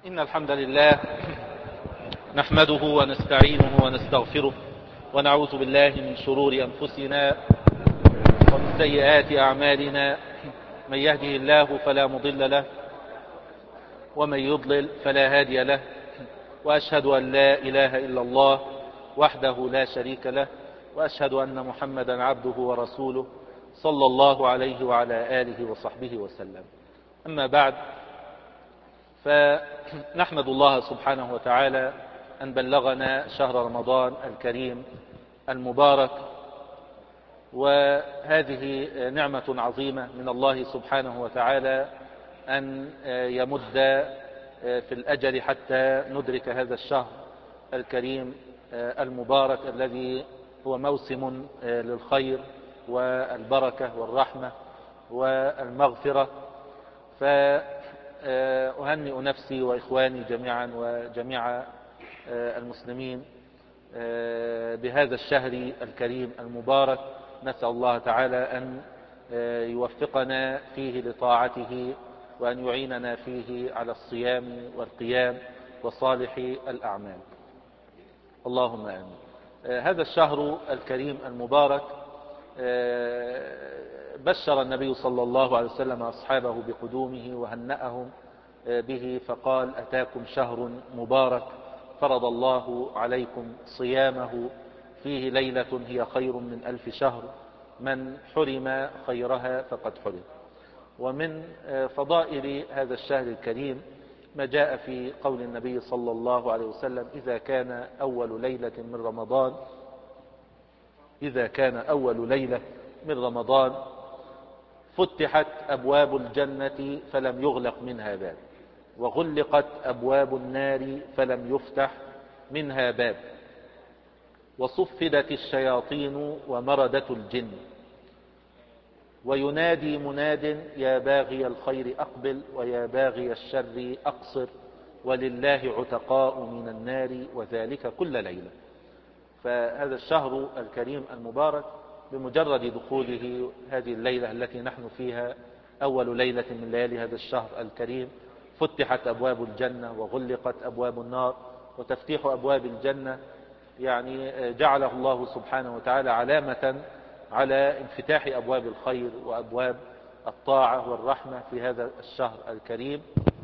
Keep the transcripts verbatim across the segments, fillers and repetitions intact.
إن الحمد لله نحمده ونستعينه ونستغفره ونعوذ بالله من شرور أنفسنا ومن سيئات أعمالنا. من يهده الله فلا مضل له ومن يضلل فلا هادي له، وأشهد أن لا إله إلا الله وحده لا شريك له، وأشهد أن محمدا عبده ورسوله صلى الله عليه وعلى آله وصحبه وسلم. أما بعد، فنحمد الله سبحانه وتعالى أن بلغنا شهر رمضان الكريم المبارك، وهذه نعمة عظيمة من الله سبحانه وتعالى أن يمد في الأجل حتى ندرك هذا الشهر الكريم المبارك الذي هو موسم للخير والبركة والرحمة والمغفرة. فأهنئ نفسي وإخواني جميعا وجميع المسلمين بهذا الشهر الكريم المبارك. نسأل الله تعالى أن يوفقنا فيه لطاعته، وأن يعيننا فيه على الصيام والقيام وصالح الأعمال، اللهم آمين. هذا الشهر الكريم المبارك بشر النبي صلى الله عليه وسلم أصحابه بقدومه وهنأهم به، فقال: أتاكم شهر مبارك فرض الله عليكم صيامه، فيه ليلة هي خير من ألف شهر، من حرم خيرها فقد حرم. ومن فضائل هذا الشهر الكريم ما جاء في قول النبي صلى الله عليه وسلم: إذا كان أول ليلة من رمضان إذا كان أول ليلة من رمضان فتحت أبواب الجنة فلم يغلق منها باب، وغلقت أبواب النار فلم يفتح منها باب، وصفدت الشياطين ومردت الجن، وينادي مناد: يا باغي الخير أقبل ويا باغي الشر أقصر، ولله عتقاء من النار، وذلك كل ليلة. فهذا الشهر الكريم المبارك بمجرد دخوله هذه الليلة التي نحن فيها أول ليلة من ليالي هذا الشهر الكريم فتحت أبواب الجنة وغلقت أبواب النار. وتفتيح أبواب الجنة يعني جعله الله سبحانه وتعالى علامة على انفتاح أبواب الخير وأبواب الطاعة والرحمة في هذا الشهر الكريم.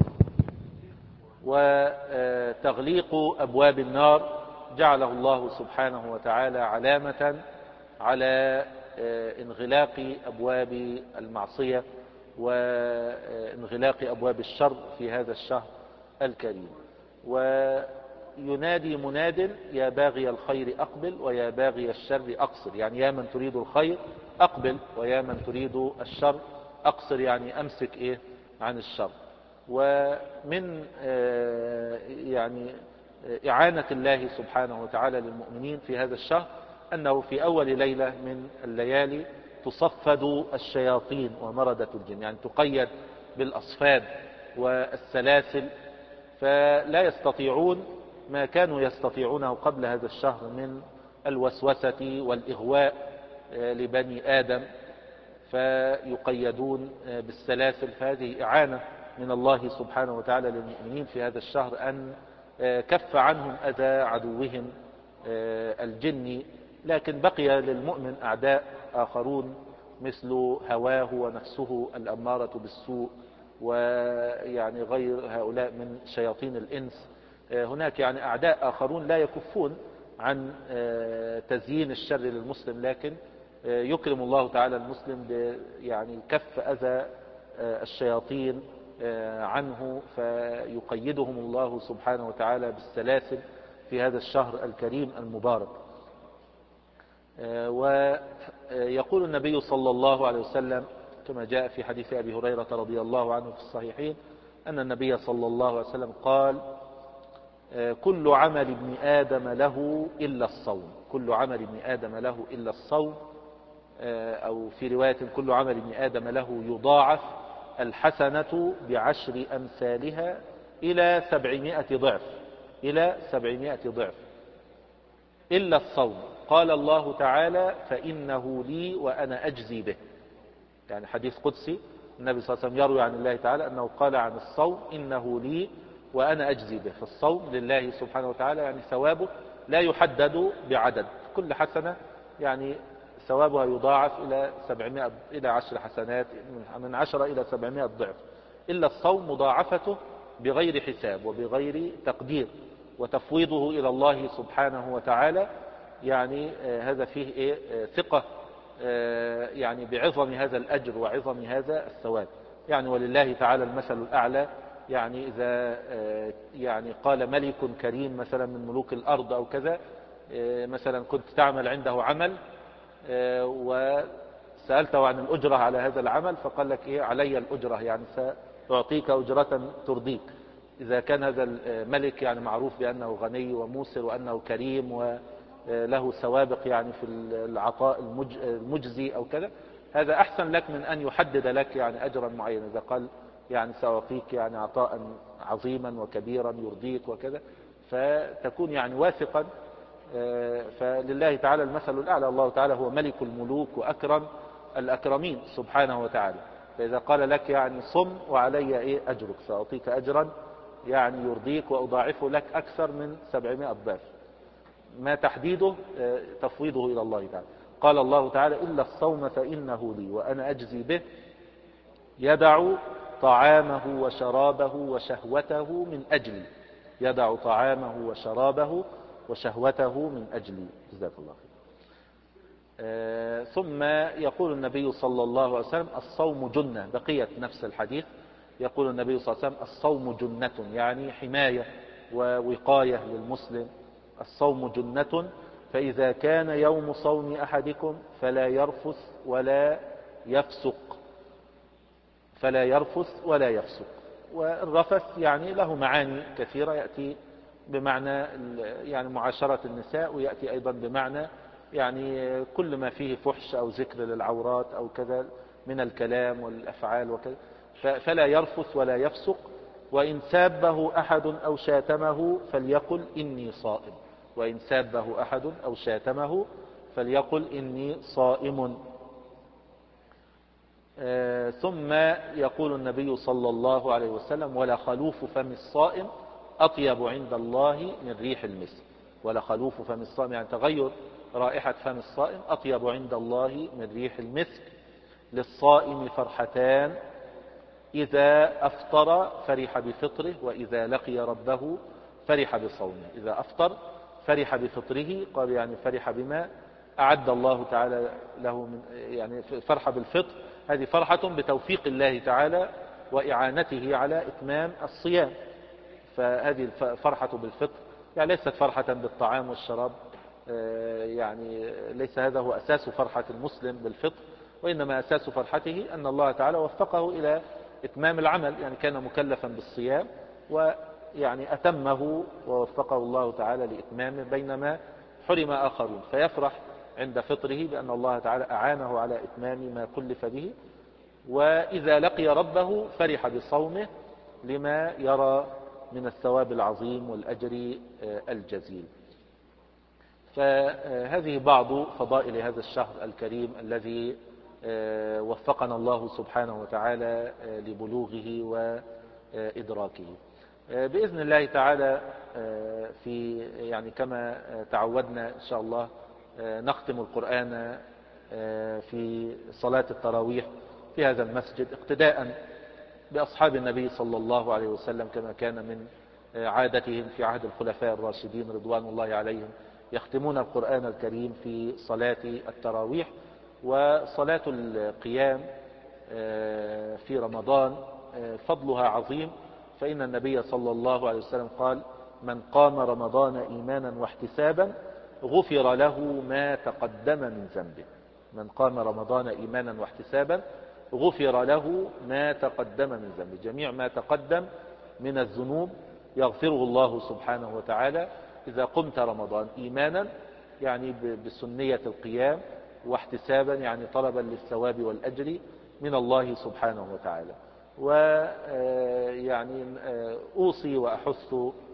وتغليق أبواب النار جعله الله سبحانه وتعالى علامة على انغلاق أبواب المعصية وانغلاق أبواب الشر في هذا الشهر الكريم. وينادي مناد: يا باغي الخير أقبل ويا باغي الشر أقصر، يعني يا من تريد الخير أقبل، ويا من تريد الشر أقصر، يعني أمسك إيه عن الشر. ومن يعني إعانة الله سبحانه وتعالى للمؤمنين في هذا الشهر أنه في أول ليلة من الليالي تصفد الشياطين ومردة الجن، يعني تقيد بالأصفاد والسلاسل، فلا يستطيعون ما كانوا يستطيعونه قبل هذا الشهر من الوسوسة والإغواء لبني آدم، فيقيدون بالسلاسل. فهذه إعانة من الله سبحانه وتعالى للمؤمنين في هذا الشهر أن كف عنهم أذى عدوهم الجن. لكن بقي للمؤمن أعداء آخرون مثل هواه ونفسه الأمارة بالسوء، ويعني غير هؤلاء من شياطين الإنس. هناك يعني أعداء آخرون لا يكفون عن تزيين الشر للمسلم، لكن يكرم الله تعالى المسلم يعني كف أذى الشياطين عنه، فيقيدهم الله سبحانه وتعالى بالسلاسل في هذا الشهر الكريم المبارك. ويقول النبي صلى الله عليه وسلم كما جاء في حديث أبي هريرة رضي الله عنه في الصحيحين أن النبي صلى الله عليه وسلم قال: كل عمل ابن آدم له إلا الصوم. كل عمل ابن آدم له إلا الصوم، أو في رواية: كل عمل ابن آدم له يضاعف الحسنة بعشر أمثالها إلى سبعمائة ضعف إلى سبعمائة ضعف إلا الصوم. قال الله تعالى: فإنه لي وأنا أجزي به. يعني حديث قدسي النبي صلى الله عليه وسلم يروي عن الله تعالى أنه قال عن الصوم: إنه لي وأنا أجزي به. فالصوم لله سبحانه وتعالى يعني ثوابه لا يحدد بعدد، كل حسنة يعني ثوابها يضاعف إلى سبعمائة إلى عشر حسنات، من عشرة إلى سبعمائة ضعف. إلا الصوم مضاعفته بغير حساب وبغير تقدير، وتفويضه إلى الله سبحانه وتعالى، يعني آه هذا فيه إيه آه ثقة آه يعني بعظم هذا الأجر وعظم هذا الثواب. يعني ولله تعالى المثل الأعلى. يعني إذا آه يعني قال ملك كريم مثلا من ملوك الأرض أو كذا، آه مثلا كنت تعمل عنده عمل آه وسألته عن الأجرة على هذا العمل، فقال لك إيه علي الأجرة، يعني سأعطيك أجرة ترضيك. إذا كان هذا الملك يعني معروف بأنه غني وموسر وأنه كريم وله سوابق يعني في العطاء المجزي أو كذا، هذا أحسن لك من أن يحدد لك يعني أجرا معينا. إذا قال يعني سأعطيك يعني عطاء عظيما وكبيرا يرضيك وكذا، فتكون يعني واثقا. فلله تعالى المثل الأعلى، الله تعالى هو ملك الملوك وأكرم الأكرمين سبحانه وتعالى. فإذا قال لك يعني صم وعلي إيه أجرك، سأعطيك أجرا يعني يرضيك وأضاعفه لك أكثر من سبعمائة ضعف، ما تحديده تفويضه إلى الله تعالى. قال الله تعالى إلا الصوم فإنه لي وأنا أجزي به، يدع طعامه وشرابه وشهوته من أجلي، يدع طعامه وشرابه وشهوته من أجلي. جزاك الله خير. آه ثم يقول النبي صلى الله عليه وسلم الصوم جنة، بقية نفس الحديث. يقول النبي صلى الله عليه وسلم الصوم جنة، يعني حماية ووقاية للمسلم. الصوم جنة، فإذا كان يوم صوم أحدكم فلا يرفث ولا يفسق، فلا يرفث ولا يفسق. والرفث يعني له معاني كثيرة، يأتي بمعنى يعني معاشرة النساء، ويأتي أيضا بمعنى يعني كل ما فيه فحش أو ذكر للعورات أو كذا من الكلام والأفعال وكذا. فلا يرفث ولا يفسق. وإن سابه أحد أو شاتمه فليقل إني صائم، وإن سابه أحد أو شاتمه فليقل إني صائم. آه ثم يقول النبي صلى الله عليه وسلم ولا خلوف فم الصائم أطيب عند الله من ريح المسك. ولا خلوف فم الصائم يعني تغير رائحة فم الصائم أطيب عند الله من ريح المسك. للصائم فرحتان، إذا أفطر فرح بفطره، وإذا لقي ربه فرح بصومه. إذا أفطر فرح بفطره، قال يعني فرح بما أعد الله تعالى له من يعني فرح بالفطر، هذه فرحة بتوفيق الله تعالى وإعانته على إتمام الصيام. فهذه فرحة بالفطر يعني ليست فرحة بالطعام والشراب، يعني ليس هذا هو أساس فرحة المسلم بالفطر، وإنما أساس فرحته أن الله تعالى وفقه إلى إتمام العمل. يعني كان مكلفا بالصيام ويعني أتمه ووفقه الله تعالى لإتمامه، بينما حرم آخرون، فيفرح عند فطره بأن الله تعالى أعانه على إتمام ما كلف به. وإذا لقي ربه فرح بصومه لما يرى من الثواب العظيم والأجر الجزيل. فهذه بعض فضائل هذا الشهر الكريم الذي وفقنا الله سبحانه وتعالى لبلوغه وإدراكه. بإذن الله تعالى في يعني كما تعودنا إن شاء الله نختم القرآن في صلاة التراويح في هذا المسجد اقتداء بأصحاب النبي صلى الله عليه وسلم، كما كان من عادتهم في عهد الخلفاء الراشدين رضوان الله عليهم، يختمون القرآن الكريم في صلاة التراويح. وصلاة القيام في رمضان فضلها عظيم، فإن النبي صلى الله عليه وسلم قال من قام رمضان إيمانا واحتسابا غفر له ما تقدم من ذنبه. من قام رمضان إيمانا واحتسابا غفر له ما تقدم من ذنبه، جميع ما تقدم من الذنوب يغفره الله سبحانه وتعالى إذا قمت رمضان إيمانا يعني بسنية القيام، واحتسابا يعني طلبا للثواب والأجر من الله سبحانه وتعالى. ويعني أوصي وأحث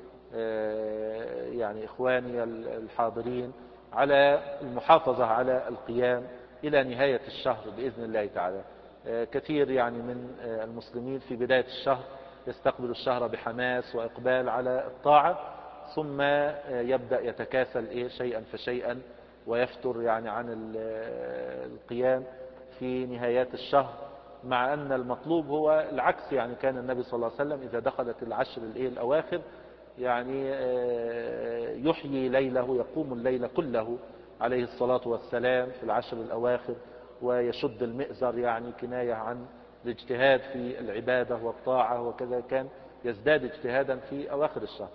يعني إخواني الحاضرين على المحافظة على القيام إلى نهاية الشهر بإذن الله تعالى. كثير يعني من المسلمين في بداية الشهر يستقبل الشهر بحماس وإقبال على الطاعة، ثم يبدأ يتكاسل إيه شيئا فشيئا ويفتر يعني عن القيام في نهايات الشهر، مع أن المطلوب هو العكس. يعني كان النبي صلى الله عليه وسلم إذا دخلت العشر الإيه الأواخر يعني يحيي ليله، يقوم الليل كله عليه الصلاة والسلام في العشر الأواخر، ويشد المئزر يعني كناية عن الاجتهاد في العبادة والطاعة، وكذا كان يزداد اجتهادا في أواخر الشهر.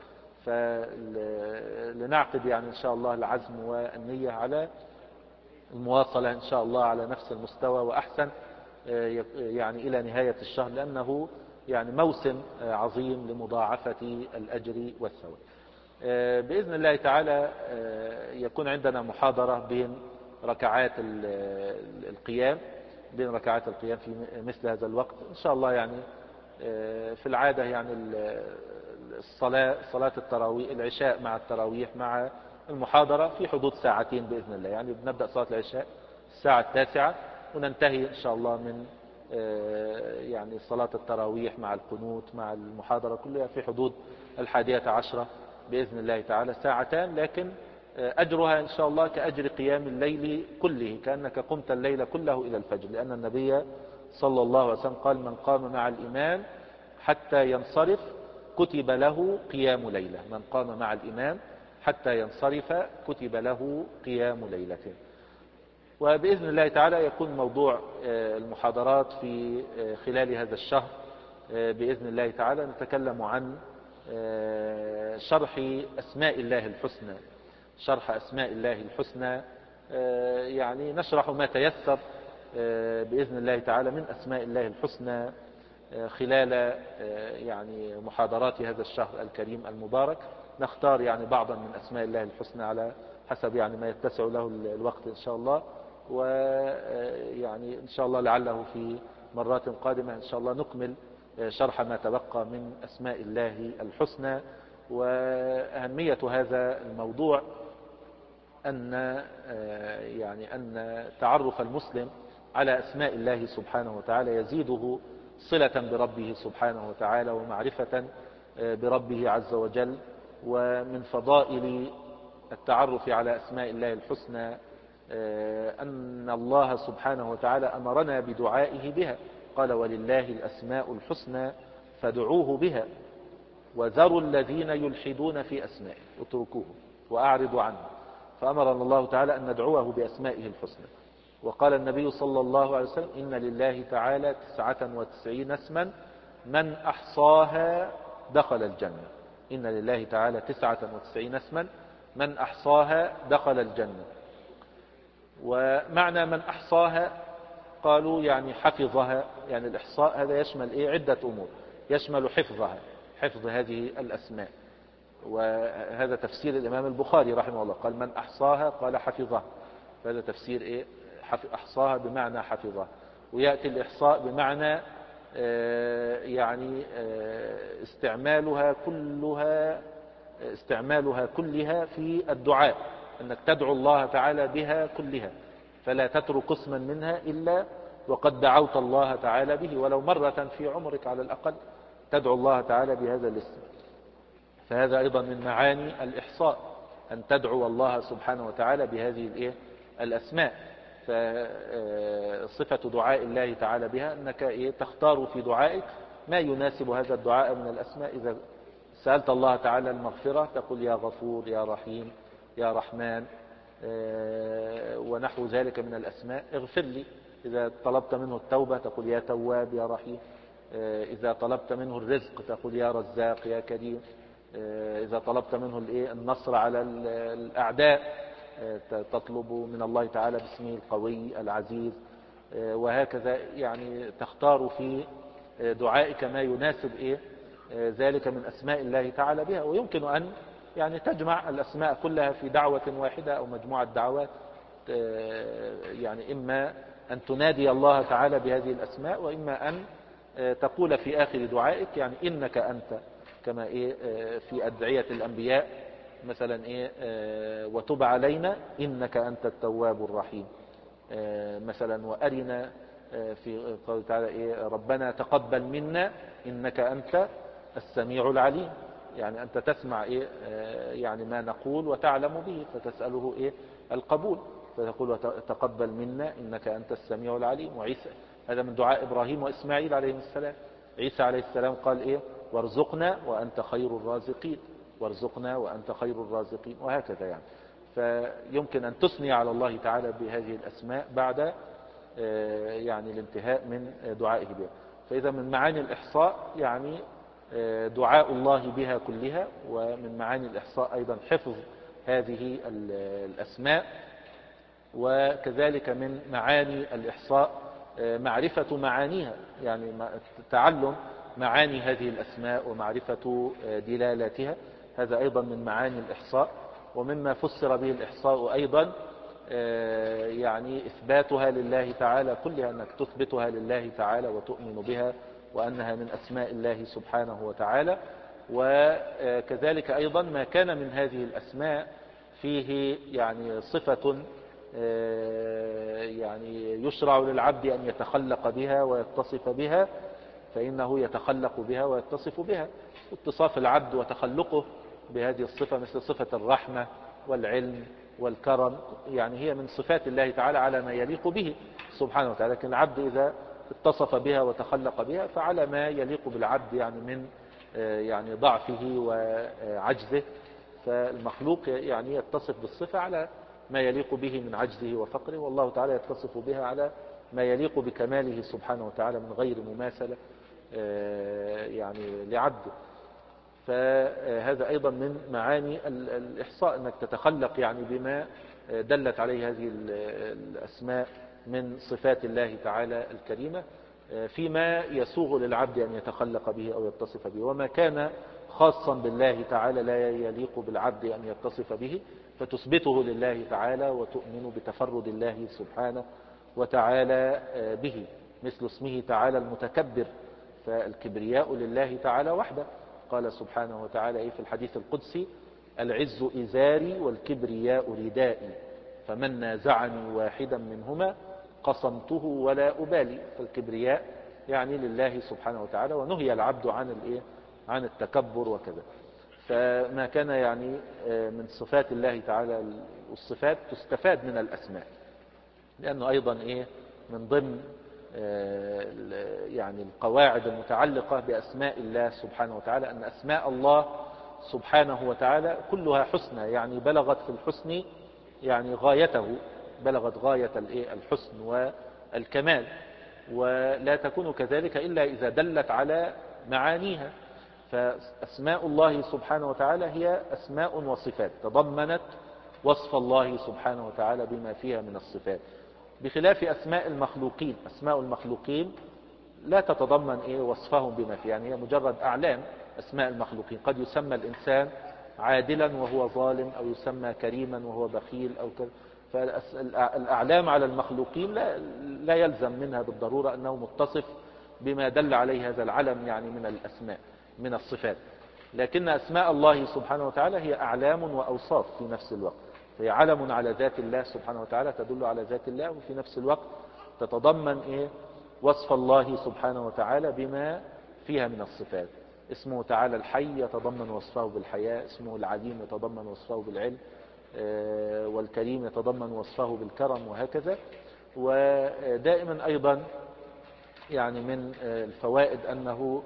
فلنعقد يعني إن شاء الله العزم والنية على المواصلة إن شاء الله على نفس المستوى وأحسن يعني إلى نهاية الشهر، لأنه يعني موسم عظيم لمضاعفة الأجر والثواب. بإذن الله تعالى يكون عندنا محاضرة بين ركعات القيام بين ركعات القيام في مثل هذا الوقت إن شاء الله. يعني في العادة يعني الصلاة صلاة التراويح العشاء مع التراويح مع المحاضرة في حدود ساعتين بإذن الله. يعني بنبدأ صلاة العشاء الساعة التاسعة وننتهي إن شاء الله من يعني صلاة التراويح مع القنوت مع المحاضرة كلها في حدود الحادية عشرة بإذن الله تعالى، ساعتان، لكن أجرها إن شاء الله كأجر قيام الليل كله، كأنك قمت الليل كله إلى الفجر، لأن النبي صلى الله عليه وسلم قال: من قام مع الإمام حتى ينصرف كتب له قيام ليلة. من قام مع الإمام حتى ينصرف كتب له قيام ليلة. وبإذن الله تعالى يكون موضوع المحاضرات في خلال هذا الشهر بإذن الله تعالى نتكلم عن شرح أسماء الله الحسنى شرح أسماء الله الحسنى يعني نشرح ما تيسر بإذن الله تعالى من أسماء الله الحسنى خلال يعني محاضرات هذا الشهر الكريم المبارك. نختار يعني بعضا من أسماء الله الحسنى على حسب يعني ما يتسع له الوقت إن شاء الله، ويعني إن شاء الله لعله في مرات قادمة إن شاء الله نكمل شرح ما تبقى من أسماء الله الحسنى. وأهمية هذا الموضوع أن يعني أن تعرف المسلم على أسماء الله سبحانه وتعالى يزيده صلة بربه سبحانه وتعالى ومعرفة بربه عز وجل. ومن فضائل التعرف على أسماء الله الحسنى أن الله سبحانه وتعالى أمرنا بدعائه بها، قال: ولله الأسماء الحسنى فادعوه بها وذروا الذين يلحدون في أسمائه اتركوهم وأعرضوا عنهم. فأمرنا الله تعالى أن ندعوه بأسمائه الحسنى. وقال النبي صلى الله عليه وسلم: إن لله تعالى تسعة وتسعين اسما من أحصاها دخل الجنة. إن لله تعالى تسعة وتسعين اسما من أحصاها دخل الجنة. ومعنى من أحصاها قالوا يعني حفظها، يعني الإحصاء هذا يشمل إيه؟ عدة أمور، يشمل حفظها، حفظ هذه الأسماء. وهذا تفسير الإمام البخاري رحمه الله، قال: من أحصاها قال حفظها. فهذا تفسير إيه؟ أحصاها بمعنى حفظها. ويأتي الإحصاء بمعنى يعني استعمالها كلها استعمالها كلها في الدعاء، أنك تدعو الله تعالى بها كلها، فلا تترك قسما منها إلا وقد دعوت الله تعالى به، ولو مرة في عمرك على الأقل تدعو الله تعالى بهذا الاسم. فهذا أيضا من معاني الإحصاء، أن تدعو الله سبحانه وتعالى بهذه الإيه؟ الأسماء. فصفة دعاء الله تعالى بها أنك إيه؟ تختار في دعائك ما يناسب هذا الدعاء من الأسماء. إذا سألت الله تعالى المغفرة تقول: يا غفور، يا رحيم، يا رحمن، ونحو ذلك من الأسماء. اغفر لي. إذا طلبت منه التوبة تقول: يا تواب، يا رحيم. إذا طلبت منه الرزق تقول: يا رزاق، يا كريم. إذا طلبت منه النصر على الأعداء تطلب من الله تعالى باسمه القوي العزيز. وهكذا يعني تختار في دعائك ما يناسب إيه ذلك من أسماء الله تعالى بها. ويمكن أن يعني تجمع الأسماء كلها في دعوة واحدة أو مجموعة دعوات، يعني إما أن تنادي الله تعالى بهذه الأسماء، وإما أن تقول في آخر دعائك يعني إنك أنت، كما إيه في أدعية الأنبياء مثلا إيه وتب علينا إنك أنت التواب الرحيم مثلا، وأرنا في قوله تعالى إيه ربنا تقبل منا إنك أنت السميع العليم، يعني أنت تسمع إيه يعني ما نقول وتعلم به فتسأله إيه القبول، فتقول تقبل منا إنك أنت السميع العليم. وعيسى هذا من دعاء إبراهيم وإسماعيل عليهم السلام. عيسى عليه السلام قال إيه وارزقنا وأنت خير الرازقين، وارزقنا وأنت خير الرازقين، وهكذا يعني. فيمكن أن تثني على الله تعالى بهذه الأسماء بعد يعني الانتهاء من دعائه بها. فإذا من معاني الإحصاء يعني دعاء الله بها كلها، ومن معاني الإحصاء أيضا حفظ هذه الأسماء، وكذلك من معاني الإحصاء معرفة معانيها، يعني تعلم معاني هذه الأسماء ومعرفة دلالاتها، هذا أيضا من معاني الإحصاء. ومما فسر به الإحصاء أيضا يعني إثباتها لله تعالى كلها، أنك تثبتها لله تعالى وتؤمن بها وأنها من أسماء الله سبحانه وتعالى. وكذلك أيضا ما كان من هذه الأسماء فيه يعني صفة يعني يشرع للعبد أن يتخلق بها ويتصف بها، فإنه يتخلق بها ويتصف بها. اتصاف العبد وتخلقه بهذه الصفة مثل صفة الرحمة والعلم والكرم، يعني هي من صفات الله تعالى على ما يليق به سبحانه وتعالى. لكن العبد إذا اتصف بها وتخلق بها فعلى ما يليق بالعبد يعني من يعني ضعفه وعجزه، فالمخلوق يعني يتصف بالصفة على ما يليق به من عجزه وفقره، والله تعالى يتصف بها على ما يليق بكماله سبحانه وتعالى من غير مماثلة يعني لعبده. فهذا أيضا من معاني الإحصاء، أنك تتخلق يعني بما دلت عليه هذه الأسماء من صفات الله تعالى الكريمة، فيما يسوغ للعبد أن يتخلق به أو يتصف به. وما كان خاصا بالله تعالى لا يليق بالعبد أن يتصف به فتثبته لله تعالى وتؤمن بتفرد الله سبحانه وتعالى به، مثل اسمه تعالى المتكبر، فالكبرياء لله تعالى وحده. قال سبحانه وتعالى في الحديث القدسي العز إزاري والكبرياء ردائي، فمن نازعني واحدا منهما قصمته ولا أبالي. فالكبرياء يعني لله سبحانه وتعالى، ونهي العبد عن الايه عن التكبر وكذا. فما كان يعني من صفات الله تعالى، والصفات تستفاد من الأسماء، لأنه أيضا إيه من ضمن يعني القواعد المتعلقة بأسماء الله سبحانه وتعالى أن أسماء الله سبحانه وتعالى كلها حسنى، يعني بلغت في الحسن يعني غايته، بلغت غاية الحسن والكمال، ولا تكون كذلك إلا إذا دلت على معانيها. فأسماء الله سبحانه وتعالى هي أسماء وصفات تضمنت وصف الله سبحانه وتعالى بما فيها من الصفات، بخلاف أسماء المخلوقين. أسماء المخلوقين لا تتضمن إيه وصفهم بما فيه، يعني هي مجرد أعلام. أسماء المخلوقين قد يسمى الإنسان عادلا وهو ظالم، أو يسمى كريما وهو بخيل أو كذا. فالأعلام على المخلوقين لا, لا يلزم منها بالضرورة أنه متصف بما دل عليه هذا العلم يعني من الأسماء من الصفات. لكن أسماء الله سبحانه وتعالى هي أعلام وأوصاف في نفس الوقت، هي علم على ذات الله سبحانه وتعالى تدل على ذات الله، وفي نفس الوقت تتضمن إيه وصف الله سبحانه وتعالى بما فيها من الصفات. اسمه تعالى الحي يتضمن وصفه بالحياة، اسمه العليم يتضمن وصفه بالعلم، والكريم يتضمن وصفه بالكرم، وهكذا. ودائما أيضا يعني من الفوائد أنه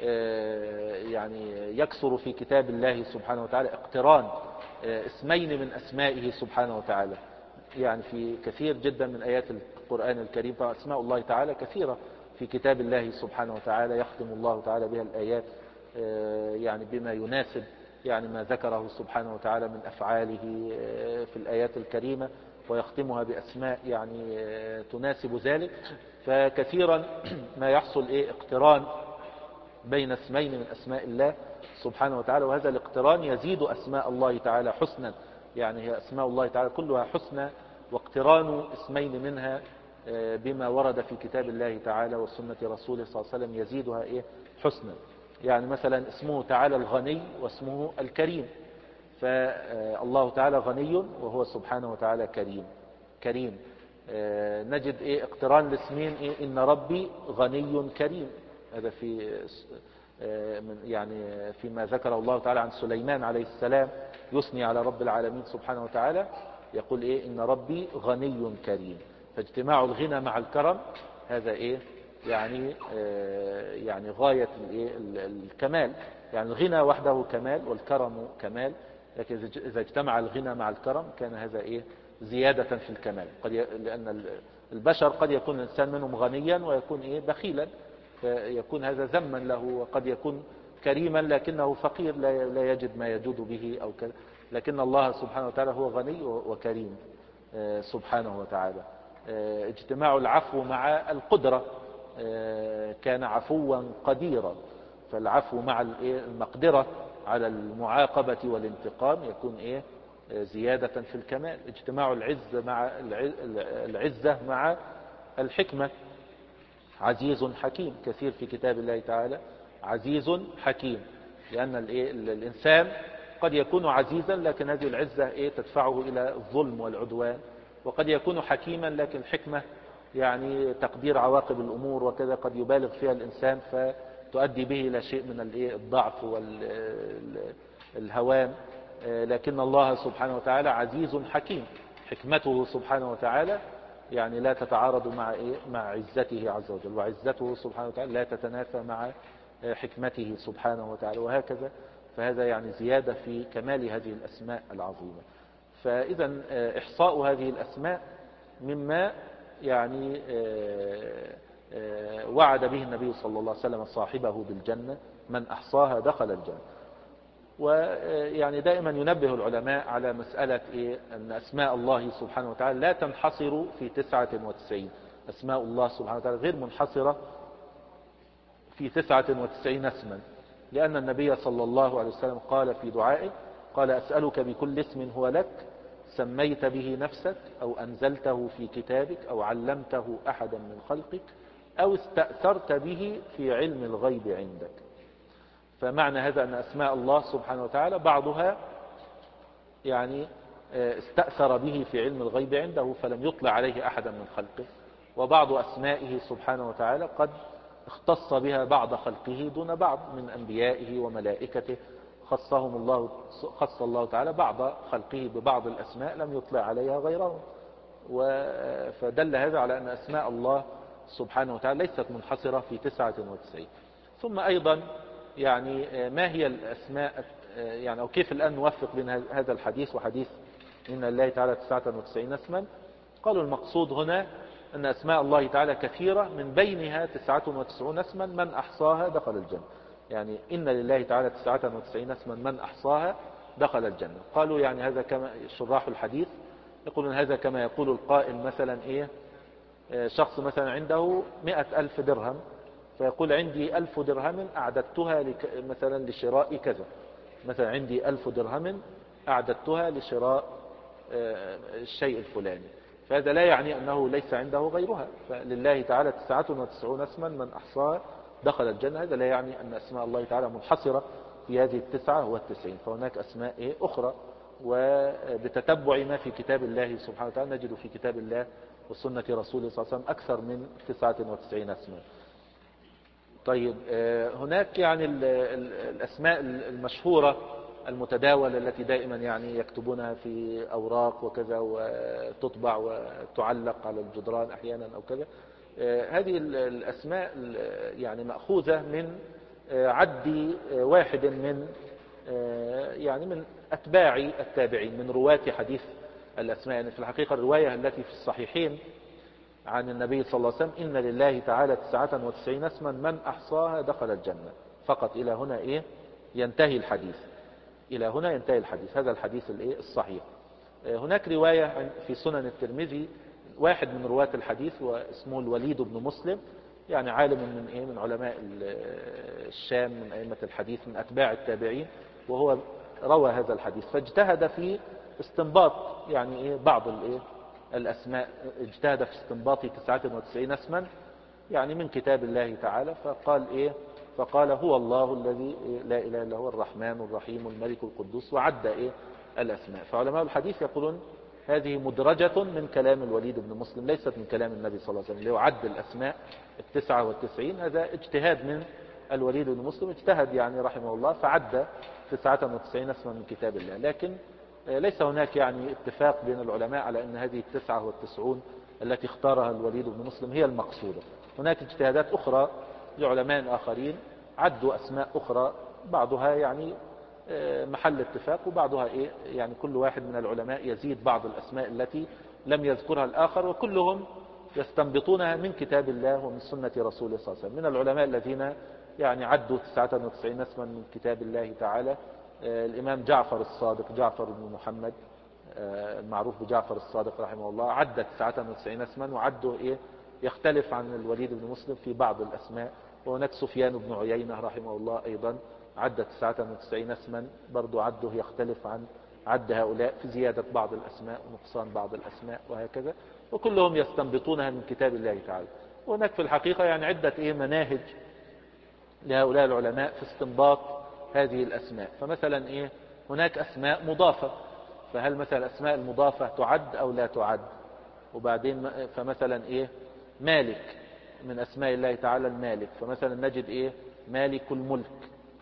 يعني يكثر في كتاب الله سبحانه وتعالى اقتران اسمين من أسمائه سبحانه وتعالى، يعني في كثير جدا من آيات القرآن الكريم. فأسماء الله تعالى كثيرة في كتاب الله سبحانه وتعالى، يختم الله تعالى بها الآيات يعني بما يناسب يعني ما ذكره سبحانه وتعالى من أفعاله في الآيات الكريمة، ويختمها بأسماء يعني تناسب ذلك. فكثيرا ما يحصل إيه اقتران بين اسمين من أسماء الله سبحانه وتعالى، وهذا الاقتران يزيد أسماء الله تعالى حسنا. يعني هي أسماء الله تعالى كلها حسنى، واقتران اسمين منها بما ورد في كتاب الله تعالى وسنة رسوله صلى الله عليه وسلم يزيدها إيه حسنا. يعني مثلا اسمه تعالى الغني واسمه الكريم، فالله تعالى غني وهو سبحانه وتعالى كريم كريم آه نجد إيه اقتران الاسمين، إيه إن ربي غني كريم. هذا في آه من يعني فيما ذكر الله تعالى عن سليمان عليه السلام يثني على رب العالمين سبحانه وتعالى، يقول إيه إن ربي غني كريم. فاجتماع الغنى مع الكرم هذا إيه يعني آه يعني غاية الإيه الكمال. يعني الغنى وحده كمال والكرم كمال، لكن إذا اجتمع الغنى مع الكرم كان هذا إيه زيادة في الكمال. قد ي... لأن البشر قد يكون الإنسان منهم غنيا ويكون إيه بخيلا، فيكون هذا ذما له، وقد يكون كريما لكنه فقير لا يجد ما يجود به أو كذا. لكن الله سبحانه وتعالى هو غني وكريم سبحانه وتعالى. اجتماع العفو مع القدرة، كان عفوا قديرا، فالعفو مع المقدرة على المعاقبة والانتقام يكون إيه زيادة في الكمال. اجتماع العزة مع العزة مع الحكمة، عزيز حكيم، كثير في كتاب الله تعالى عزيز حكيم، لأن الإنسان قد يكون عزيزا لكن هذه العزة إيه تدفعه إلى الظلم والعدوان، وقد يكون حكيما لكن الحكمة يعني تقدير عواقب الأمور وكذا قد يبالغ فيها الإنسان فتؤدي به إلى شيء من الضعف والهوان. لكن الله سبحانه وتعالى عزيز حكيم، حكمته سبحانه وتعالى يعني لا تتعارض مع إيه؟ مع عزته عز وجل، وعزته سبحانه وتعالى لا تتنافى مع حكمته سبحانه وتعالى، وهكذا. فهذا يعني زيادة في كمال هذه الأسماء العظيمة. فإذا إحصاء هذه الأسماء مما يعني وعد به النبي صلى الله عليه وسلم صاحبه بالجنة، من أحصاها دخل الجنة. ويعني دائما ينبه العلماء على مسألة إيه؟ أن أسماء الله سبحانه وتعالى لا تنحصر في تسعة وتسعين. أسماء الله سبحانه وتعالى غير منحصرة في تسعة وتسعين اسما، لأن النبي صلى الله عليه وسلم قال في دعائه قال أسألك بكل اسم هو لك سميت به نفسك أو أنزلته في كتابك أو علمته أحدا من خلقك أو استأثرت به في علم الغيب عندك. فمعنى هذا أن أسماء الله سبحانه وتعالى بعضها يعني استأثر به في علم الغيب عنده فلم يطلع عليه أحدا من خلقه، وبعض أسمائه سبحانه وتعالى قد اختص بها بعض خلقه دون بعض من أنبيائه وملائكته، خصهم الله خص الله تعالى بعض خلقه ببعض الأسماء لم يطلع عليها غيرهم. فدل هذا على أن أسماء الله سبحانه وتعالى ليست منحصرة في تسعة وتسعين. ثم أيضا يعني ما هي الأسماء يعني أو كيف الآن نوفق بين هذا الحديث وحديث إن الله تعالى تسعة وتسعين اسما؟ قالوا المقصود هنا أن أسماء الله تعالى كثيرة، من بينها تسعة وتسعون اسما من أحصاها دخل الجنة. يعني إن لله تعالى تسعة وتسعين اسما من أحصاها دخل الجنة. قالوا يعني هذا كما شراح الحديث يقولون هذا كما يقول القائل مثلا إيه شخص مثلا عنده مئة ألف درهم فيقول عندي ألف درهم أعددتها لك مثلا لشراء كذا، مثلا عندي ألف درهم أعددتها لشراء الشيء الفلاني، فهذا لا يعني أنه ليس عنده غيرها. فلله تعالى تسعة وتسعون اسما من أحصاها دخل الجنة، هذا لا يعني أن أسماء الله تعالى منحصرة في هذه التسعة والتسعين، فهناك أسماء إيه أخرى. وبتتبع ما في كتاب الله سبحانه وتعالى نجد في كتاب الله وسنة رسوله صلى الله عليه وسلم أكثر من تسعة وتسعين اسما. طيب هناك يعني الأسماء المشهورة المتداولة التي دائما يعني يكتبونها في أوراق وكذا وتطبع وتعلق على الجدران أحيانا أو كذا، هذه الأسماء يعني مأخوذة من عد واحد من يعني من أتباع التابعين من رواة حديث الأسماء. يعني في الحقيقة الرواية التي في الصحيحين عن النبي صلى الله عليه وسلم إن لله تعالى تسعة وتسعين اسما من أحصاها دخل الجنة، فقط إلى هنا إيه ينتهي الحديث، إلى هنا ينتهي الحديث، هذا الحديث الإيه الصحيح. هناك رواية في سنن الترمذي واحد من رواة الحديث واسمه الوليد بن مسلم، يعني عالم من إيه من علماء الشام من أئمة الحديث من أتباع التابعين، وهو روى هذا الحديث فاجتهد في استنباط يعني إيه بعض الإيه الأسماء، اجتهد في استنباط تسعة وتسعين اسما يعني من كتاب الله تعالى، فقال إيه فقال هو الله الذي لا إله إلا هو الرحمن الرحيم الملك القدوس، وعد إيه الأسماء. فعلماء الحديث يقولون هذه مدرجة من كلام الوليد بن مسلم، ليست من كلام النبي صلى الله عليه وسلم، اللي هو عد الأسماء التسعة والتسعين. هذا اجتهاد من الوليد بن مسلم، اجتهد يعني رحمه الله فعد تسعة وتسعين اسما من كتاب الله. لكن ليس هناك يعني اتفاق بين العلماء على أن هذه التسعة والتسعون التي اختارها الوليد بن مسلم هي المقصودة. هناك اجتهادات أخرى لعلماء آخرين عدوا أسماء أخرى، بعضها يعني محل اتفاق، وبعضها إيه يعني كل واحد من العلماء يزيد بعض الأسماء التي لم يذكرها الآخر، وكلهم يستنبطونها من كتاب الله ومن سنة رسوله صلى الله عليه وسلم. من العلماء الذين يعني عدوا تسعة وتسعين اسما من كتاب الله تعالى الإمام جعفر الصادق، جعفر بن محمد المعروف بجعفر الصادق رحمه الله، عد تسعة وتسعين اسما، وعده إيه يختلف عن الوليد بن مسلم في بعض الأسماء. وهناك سفيان بن عيينة رحمه الله أيضا عد تسعة وتسعين اسما، برضو عده يختلف عن عد هؤلاء في زيادة بعض الأسماء ونقصان بعض الأسماء وهكذا، وكلهم يستنبطونها من كتاب الله تعالى. وهناك في الحقيقة يعني عدة إيه مناهج لهؤلاء العلماء في استنباط هذه الأسماء. فمثلا إيه هناك أسماء مضافة، فهل مثلا الأسماء المضافة تعد أو لا تعد؟ وبعدين فمثلا إيه مالك من أسماء الله تعالى المالك، فمثلا نجد إيه مالك الملك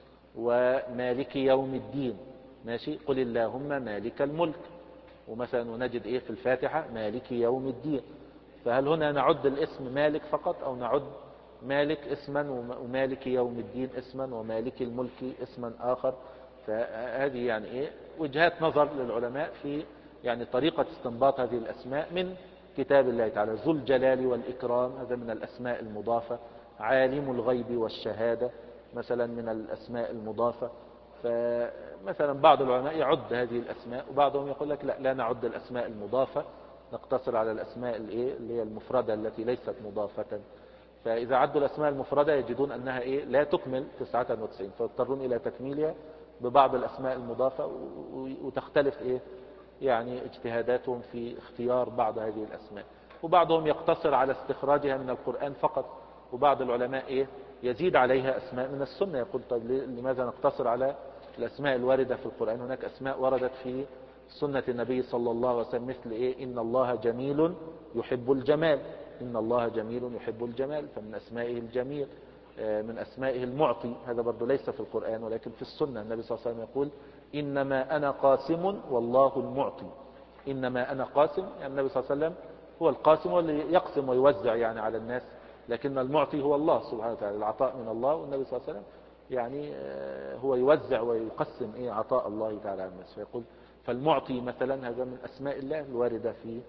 ومالك يوم الدين، ماشي، قل اللهم مالك الملك. ومثلا ونجد إيه في الفاتحة مالك يوم الدين. فهل هنا نعد الاسم مالك فقط أو نعد مالك اسما ومالك يوم الدين اسما ومالك الملك اسما آخر؟ فهذه يعني إيه وجهات نظر للعلماء في يعني طريقة استنباط هذه الأسماء من كتاب الله تعالى. ذو الجلال والإكرام هذا من الأسماء المضافة، عالم الغيب والشهادة مثلا من الأسماء المضافة. فمثلا بعض العلماء يعد هذه الأسماء، وبعضهم يقول لك لا لا نعد الأسماء المضافة، نقتصر على الأسماء اللي هي المفردة التي ليست مضافة. فإذا عدوا الأسماء المفردة يجدون أنها إيه لا تكمل تسعة وتسعين، فيضطرون إلى تكميلها ببعض الأسماء المضافة، وتختلف إيه يعني اجتهاداتهم في اختيار بعض هذه الأسماء. وبعضهم يقتصر على استخراجها من القرآن فقط، وبعض العلماء إيه يزيد عليها أسماء من السنة. يقول طيب لماذا نقتصر على الأسماء الواردة في القرآن؟ هناك أسماء وردت في سنة النبي صلى الله عليه وسلم مثل إيه إن الله جميل يحب الجمال، إن الله جميل يحب الجمال، فمن أسمائه الجميل. من أسمائه المعطي، هذا برضو ليس في القرآن ولكن في السنة، النبي صلى الله عليه وسلم يقول إنما أنا قاسم والله المعطي. إنما أنا قاسم يعني النبي صلى الله عليه وسلم هو القاسم واللي يقسم ويوزع يعني على الناس، لكن المعطي هو الله سبحانه وتعالى، العطاء من الله، والنبي صلى الله عليه وسلم يعني هو يوزع ويقسم إيه عطاء الله تعالى على الناس. فيقول فالمعطي مثلا هذا من أسماء الله الواردة في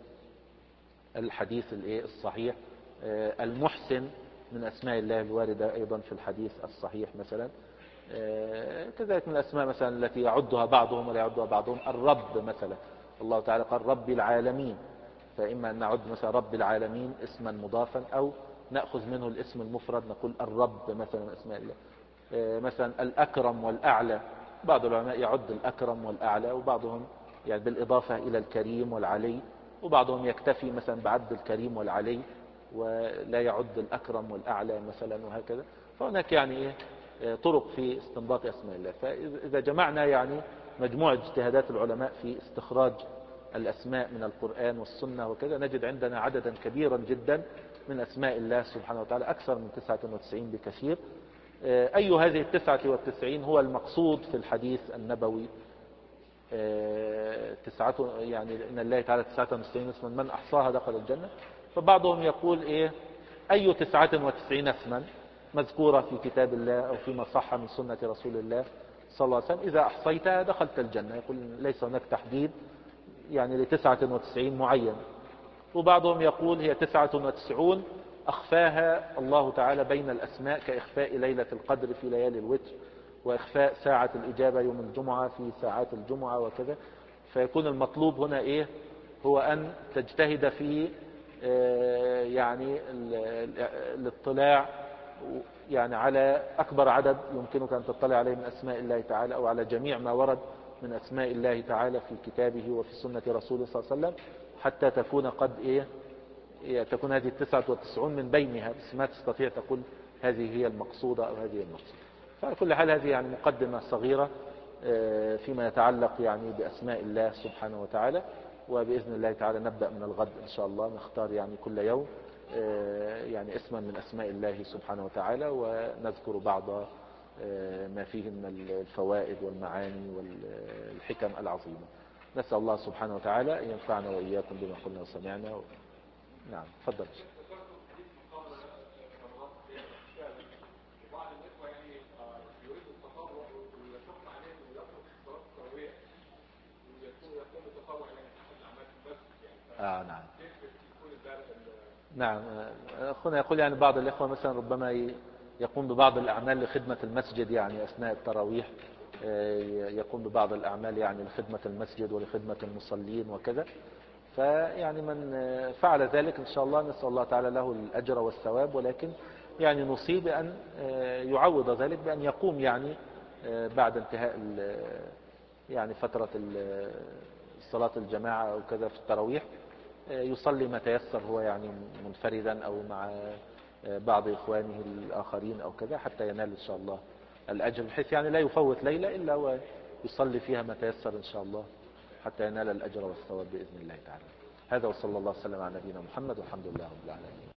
الحديث الايه الصحيح. المحسن من أسماء الله الواردة أيضا في الحديث الصحيح مثلا. كذلك من الأسماء مثلا التي يعدها بعضهم ولا يعدها بعضهم الرب مثلا، الله تعالى قال رب العالمين، فإما أن نعد مثلا رب العالمين اسما مضافا، أو نأخذ منه الاسم المفرد نقول الرب مثلا من أسماء الله. مثلا الأكرم والأعلى، بعض العلماء يعد الأكرم والأعلى، وبعضهم يعني بالإضافة إلى الكريم والعلي، وبعضهم يكتفي مثلا بعد الكريم والعلي ولا يعد الأكرم والأعلى مثلا وهكذا. فهناك يعني إيه طرق في استنباط أسماء الله. فإذا جمعنا يعني مجموعة اجتهادات العلماء في استخراج الأسماء من القرآن والسنة وكذا، نجد عندنا عددا كبيرا جدا من أسماء الله سبحانه وتعالى، أكثر من تسعة وتسعين بكثير. أي هذه التسعة والتسعين هو المقصود في الحديث النبوي؟ تسعة يعني إن الله تعالى تسعة وتسعين اسما من أحصاها دخل الجنة. فبعضهم يقول إيه أي تسعة وتسعين اسما مذكورة في كتاب الله أو فيما صح من سنة رسول الله صلى الله عليه وسلم إذا أحصيتها دخلت الجنة. يقول ليس هناك تحديد يعني لتسعة وتسعين معين. وبعضهم يقول هي تسعة وتسعون أخفاها الله تعالى بين الأسماء كإخفاء ليلة القدر في ليالي الوتر، وإخفاء ساعة الإجابة يوم الجمعة في ساعات الجمعة وكذا. فيكون المطلوب هنا إيه هو أن تجتهد في يعني الاطلاع يعني على أكبر عدد يمكنك أن تطلع عليه من أسماء الله تعالى، أو على جميع ما ورد من أسماء الله تعالى في كتابه وفي سنة رسوله صلى الله عليه وسلم، حتى تكون قد إيه تكون هذه التسعة والتسعون من بينها، بس ما تستطيع تقول هذه هي المقصودة أو هذه المقصودة. فعلى كل حال هذه يعني مقدمة صغيرة فيما يتعلق يعني بأسماء الله سبحانه وتعالى. وبإذن الله تعالى نبدأ من الغد إن شاء الله، نختار يعني كل يوم يعني اسما من أسماء الله سبحانه وتعالى، ونذكر بعض ما فيه من الفوائد والمعاني والحكم العظيمة. نسأل الله سبحانه وتعالى أن ينفعنا وإياكم بما قلنا وسمعنا و... نعم تفضل. آه نعم نعم. أخونا يقول يعني بعض الإخوة مثلا ربما يقوم ببعض الأعمال لخدمة المسجد، يعني أثناء التراويح يقوم ببعض الأعمال يعني لخدمة المسجد ولخدمة المصلين وكذا. فيعني من فعل ذلك إن شاء الله نسأل الله تعالى له الأجر والثواب، ولكن يعني نصيب أن يعوض ذلك بأن يقوم يعني بعد انتهاء يعني فترة صلاة الجماعة أو كذا في التراويح يصلي ما تيسر هو يعني منفردا أو مع بعض إخوانه الآخرين أو كذا، حتى ينال إن شاء الله الأجر، بحيث يعني لا يفوت ليلة إلا ويصلي فيها ما تيسر إن شاء الله حتى ينال الأجر والثواب بإذن الله تعالى. هذا وصلى الله وسلم على نبينا محمد والحمد لله رب العالمين.